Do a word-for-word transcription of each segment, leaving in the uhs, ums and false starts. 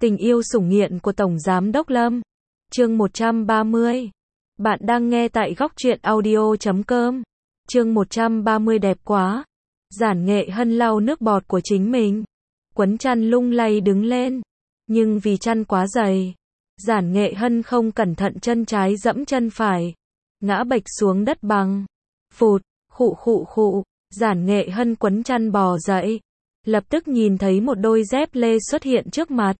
Tình yêu sủng nghiện của Tổng Giám đốc Lâm. Chương một trăm ba mươi. Bạn đang nghe tại góc truyện audio chấm com. Chương một trăm ba mươi đẹp quá. Giản Nghệ Hân lau nước bọt của chính mình. Quấn chăn lung lay đứng lên. Nhưng vì chăn quá dày, Giản Nghệ Hân không cẩn thận chân trái dẫm chân phải. Ngã bệch xuống đất bằng. Phụt, khụ khụ khụ. Giản Nghệ Hân quấn chăn bò dậy. Lập tức nhìn thấy một đôi dép lê xuất hiện trước mặt.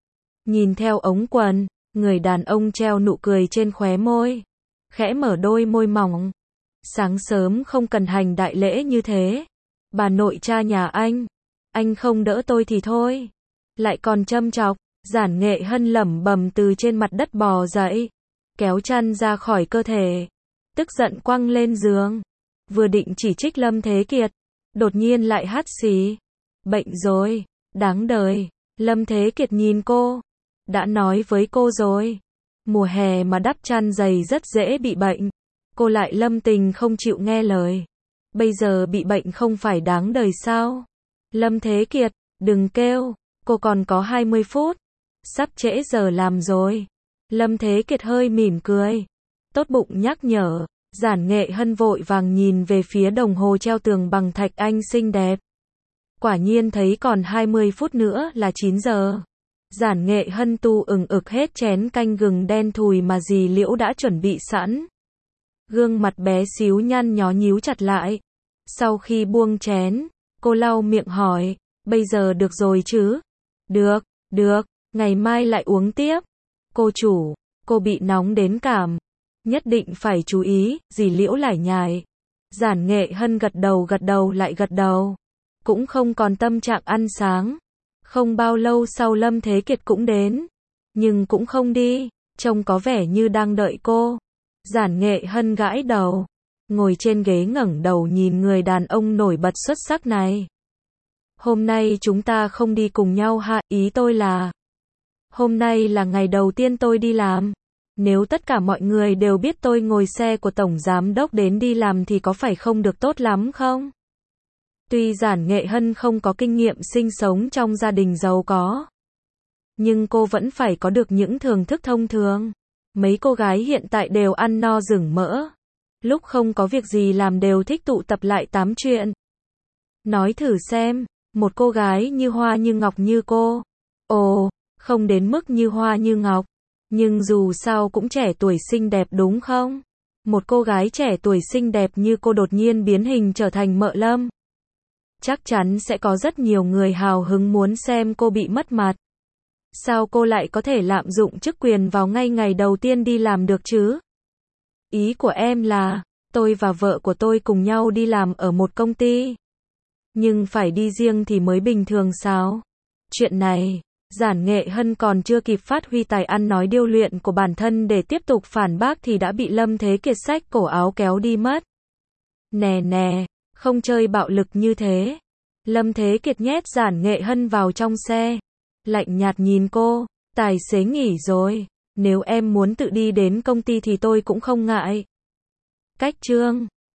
Nhìn theo ống quần, người đàn ông treo nụ cười trên khóe môi. Khẽ mở đôi môi mỏng. Sáng sớm không cần hành đại lễ như thế. Bà nội cha nhà anh. Anh không đỡ tôi thì thôi. Lại còn châm chọc. Giản Nghệ Hân lẩm bẩm từ trên mặt đất bò dậy. Kéo chăn ra khỏi cơ thể. Tức giận quăng lên giường. Vừa định chỉ trích Lâm Thế Kiệt. Đột nhiên lại hắt xì. Bệnh rồi. Đáng đời. Lâm Thế Kiệt nhìn cô. Đã nói với cô rồi. Mùa hè mà đắp chăn dày rất dễ bị bệnh. Cô lại lâm tình không chịu nghe lời. Bây giờ bị bệnh không phải đáng đời sao? Lâm Thế Kiệt, đừng kêu. Cô còn có hai mươi phút. Sắp trễ giờ làm rồi. Lâm Thế Kiệt hơi mỉm cười. Tốt bụng nhắc nhở. Giản Nghệ Hân vội vàng nhìn về phía đồng hồ treo tường bằng thạch anh xinh đẹp. Quả nhiên thấy còn hai mươi phút nữa là chín giờ. Giản Nghệ Hân tu ừng ực hết chén canh gừng đen thùi mà dì Liễu đã chuẩn bị sẵn. Gương mặt bé xíu nhăn nhó nhíu chặt lại. Sau khi buông chén, cô lau miệng hỏi, bây giờ được rồi chứ? Được, được, ngày mai lại uống tiếp. Cô chủ, cô bị nóng đến cảm. Nhất định phải chú ý, dì Liễu lải nhải. Giản Nghệ Hân gật đầu gật đầu lại gật đầu. Cũng không còn tâm trạng ăn sáng. Không bao lâu sau Lâm Thế Kiệt cũng đến. Nhưng cũng không đi. Trông có vẻ như đang đợi cô. Giản Nghệ Hân gãi đầu. Ngồi trên ghế ngẩng đầu nhìn người đàn ông nổi bật xuất sắc này. Hôm nay chúng ta không đi cùng nhau ha, ý tôi là. Hôm nay là ngày đầu tiên tôi đi làm. Nếu tất cả mọi người đều biết tôi ngồi xe của Tổng Giám đốc đến đi làm thì có phải không được tốt lắm không? Tuy Giản Nghệ Hân không có kinh nghiệm sinh sống trong gia đình giàu có, nhưng cô vẫn phải có được những thưởng thức thông thường. Mấy cô gái hiện tại đều ăn no rừng mỡ. Lúc không có việc gì làm đều thích tụ tập lại tám chuyện. Nói thử xem, một cô gái như hoa như ngọc như cô. Ồ, không đến mức như hoa như ngọc. Nhưng dù sao cũng trẻ tuổi xinh đẹp đúng không? Một cô gái trẻ tuổi xinh đẹp như cô đột nhiên biến hình trở thành Mợ Lâm. Chắc chắn sẽ có rất nhiều người hào hứng muốn xem cô bị mất mặt. Sao cô lại có thể lạm dụng chức quyền vào ngay ngày đầu tiên đi làm được chứ? Ý của em là, tôi và vợ của tôi cùng nhau đi làm ở một công ty. Nhưng phải đi riêng thì mới bình thường sao? Chuyện này, Giản Nghệ Hân còn chưa kịp phát huy tài ăn nói điêu luyện của bản thân để tiếp tục phản bác thì đã bị Lâm Thế Kiệt xách cổ áo kéo đi mất. Nè nè, không chơi bạo lực như thế. Lâm Thế Kiệt nhét Giản Nghệ Hân vào trong xe. Lạnh nhạt nhìn cô, tài xế nghỉ rồi. Nếu em muốn tự đi đến công ty thì tôi cũng không ngại. Cách chương